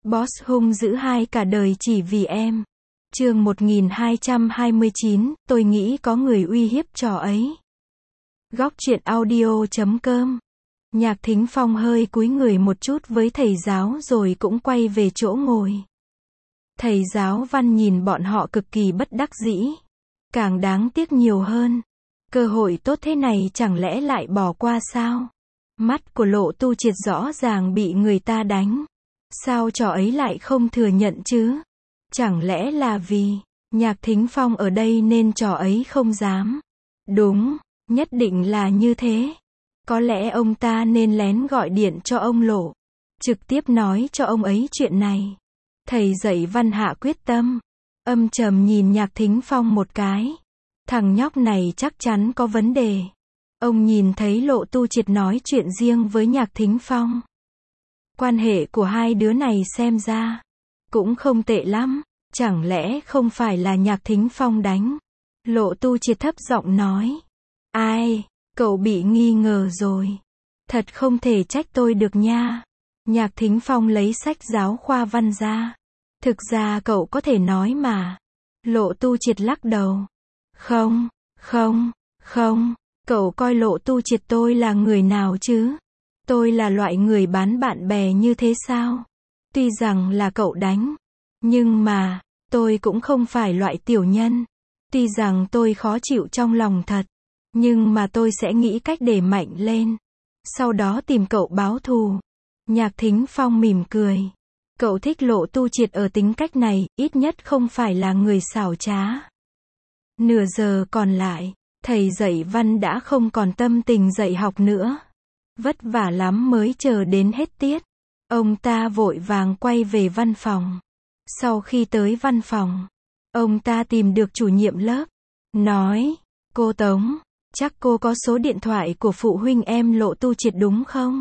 Boss hung dữ hai cả đời chỉ vì em. Chương 1229, tôi nghĩ có người uy hiếp trò ấy. Góc truyện audio.com. Nhạc Thính Phong hơi cúi người một chút với thầy giáo rồi cũng quay về chỗ ngồi. Thầy giáo Văn nhìn bọn họ cực kỳ bất đắc dĩ. Càng đáng tiếc nhiều hơn. Cơ hội tốt thế này chẳng lẽ lại bỏ qua sao? Mắt của Lộ Tu Triệt rõ ràng bị người ta đánh. Sao trò ấy lại không thừa nhận chứ? Chẳng lẽ là vì Nhạc Thính Phong ở đây nên trò ấy không dám? Đúng, nhất định là như thế. Có lẽ ông ta nên lén gọi điện cho ông Lộ, trực tiếp nói cho ông ấy chuyện này. Thầy dạy văn hạ quyết tâm, âm trầm nhìn Nhạc Thính Phong một cái. Thằng nhóc này chắc chắn có vấn đề. Ông nhìn thấy Lộ Tu Triệt nói chuyện riêng với Nhạc Thính Phong. Quan hệ của hai đứa này xem ra cũng không tệ lắm. Chẳng lẽ không phải là Nhạc Thính Phong đánh? Lộ Tu Triệt thấp giọng nói. Ai, cậu bị nghi ngờ rồi. Thật không thể trách tôi được nha. Nhạc Thính Phong lấy sách giáo khoa văn ra. Thực ra cậu có thể nói mà. Lộ Tu Triệt lắc đầu. Không, cậu coi Lộ Tu Triệt tôi là người nào chứ? Tôi là loại người bán bạn bè như thế sao? Tuy rằng là cậu đánh, nhưng mà, tôi cũng không phải loại tiểu nhân. Tuy rằng tôi khó chịu trong lòng thật, nhưng mà tôi sẽ nghĩ cách để mạnh lên. Sau đó tìm cậu báo thù. Nhạc Thính Phong mỉm cười. Cậu thích Lộ Tu Triệt ở tính cách này, ít nhất không phải là người xảo trá. Nửa giờ còn lại, thầy dạy văn đã không còn tâm tình dạy học nữa. Vất vả lắm mới chờ đến hết tiết. Ông ta vội vàng quay về văn phòng. Sau khi tới văn phòng, ông ta tìm được chủ nhiệm lớp. Nói, cô Tống, chắc cô có số điện thoại của phụ huynh em Lộ Tu Triệt đúng không?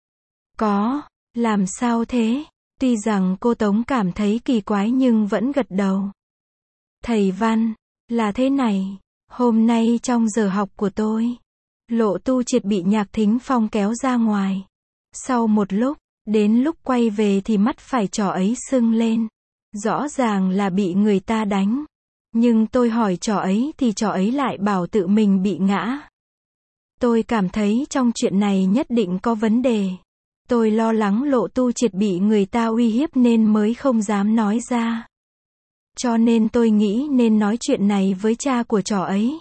Có, làm sao thế? Tuy rằng cô Tống cảm thấy kỳ quái nhưng vẫn gật đầu. Thầy Văn, là thế này, hôm nay trong giờ học của tôi, Lộ Tu Triệt bị Nhạc Thính Phong kéo ra ngoài. Sau một lúc, đến lúc quay về thì mắt phải trò ấy sưng lên. Rõ ràng là bị người ta đánh. Nhưng tôi hỏi trò ấy thì trò ấy lại bảo tự mình bị ngã. Tôi cảm thấy trong chuyện này nhất định có vấn đề. Tôi lo lắng Lộ Tu Triệt bị người ta uy hiếp nên mới không dám nói ra. Cho nên tôi nghĩ nên nói chuyện này với cha của trò ấy.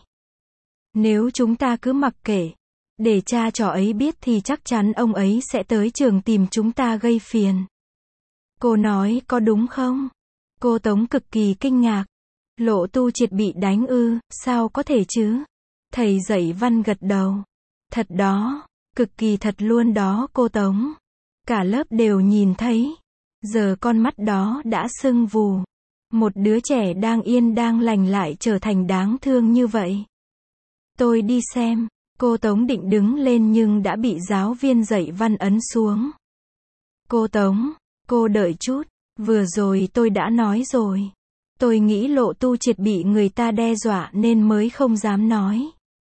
Nếu chúng ta cứ mặc kệ, để cha trò ấy biết thì chắc chắn ông ấy sẽ tới trường tìm chúng ta gây phiền. Cô nói có đúng không? Cô Tống cực kỳ kinh ngạc. Lộ Tu Triệt bị đánh ư, sao có thể chứ? Thầy dạy văn gật đầu. Thật đó, cực kỳ thật luôn đó cô Tống. Cả lớp đều nhìn thấy. Giờ con mắt đó đã sưng vù. Một đứa trẻ đang yên đang lành lại trở thành đáng thương như vậy. Tôi đi xem. Cô Tống định đứng lên nhưng đã bị giáo viên dạy văn ấn xuống. Cô Tống, cô đợi chút. Vừa rồi tôi đã nói rồi. Tôi nghĩ Lộ Tu Triệt bị người ta đe dọa nên mới không dám nói.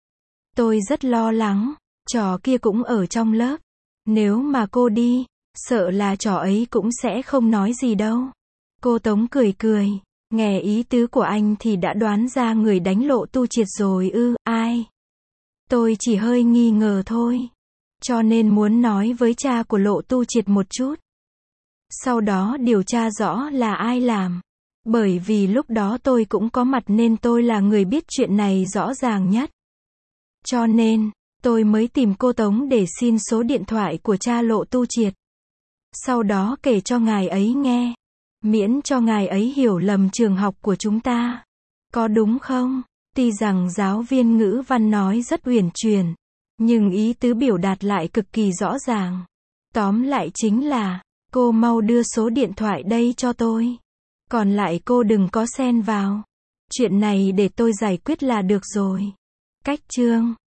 Tôi rất lo lắng. Trò kia cũng ở trong lớp. Nếu mà cô đi, sợ là trò ấy cũng sẽ không nói gì đâu. Cô Tống cười cười. Nghe ý tứ của anh thì đã đoán ra người đánh Lộ Tu Triệt rồi ư, ai? Tôi chỉ hơi nghi ngờ thôi. Cho nên muốn nói với cha của Lộ Tu Triệt một chút. Sau đó điều tra rõ là ai làm. Bởi vì lúc đó tôi cũng có mặt nên tôi là người biết chuyện này rõ ràng nhất. Cho nên, tôi mới tìm cô Tống để xin số điện thoại của cha Lộ Tu Triệt. Sau đó kể cho ngài ấy nghe. Miễn cho ngài ấy hiểu lầm trường học của chúng ta. Có đúng không? Tuy rằng giáo viên ngữ văn nói rất uyển chuyển, nhưng ý tứ biểu đạt lại cực kỳ rõ ràng. Tóm lại chính là, cô mau đưa số điện thoại đây cho tôi. Còn lại cô đừng có xen vào. Chuyện này để tôi giải quyết là được rồi. Cách chương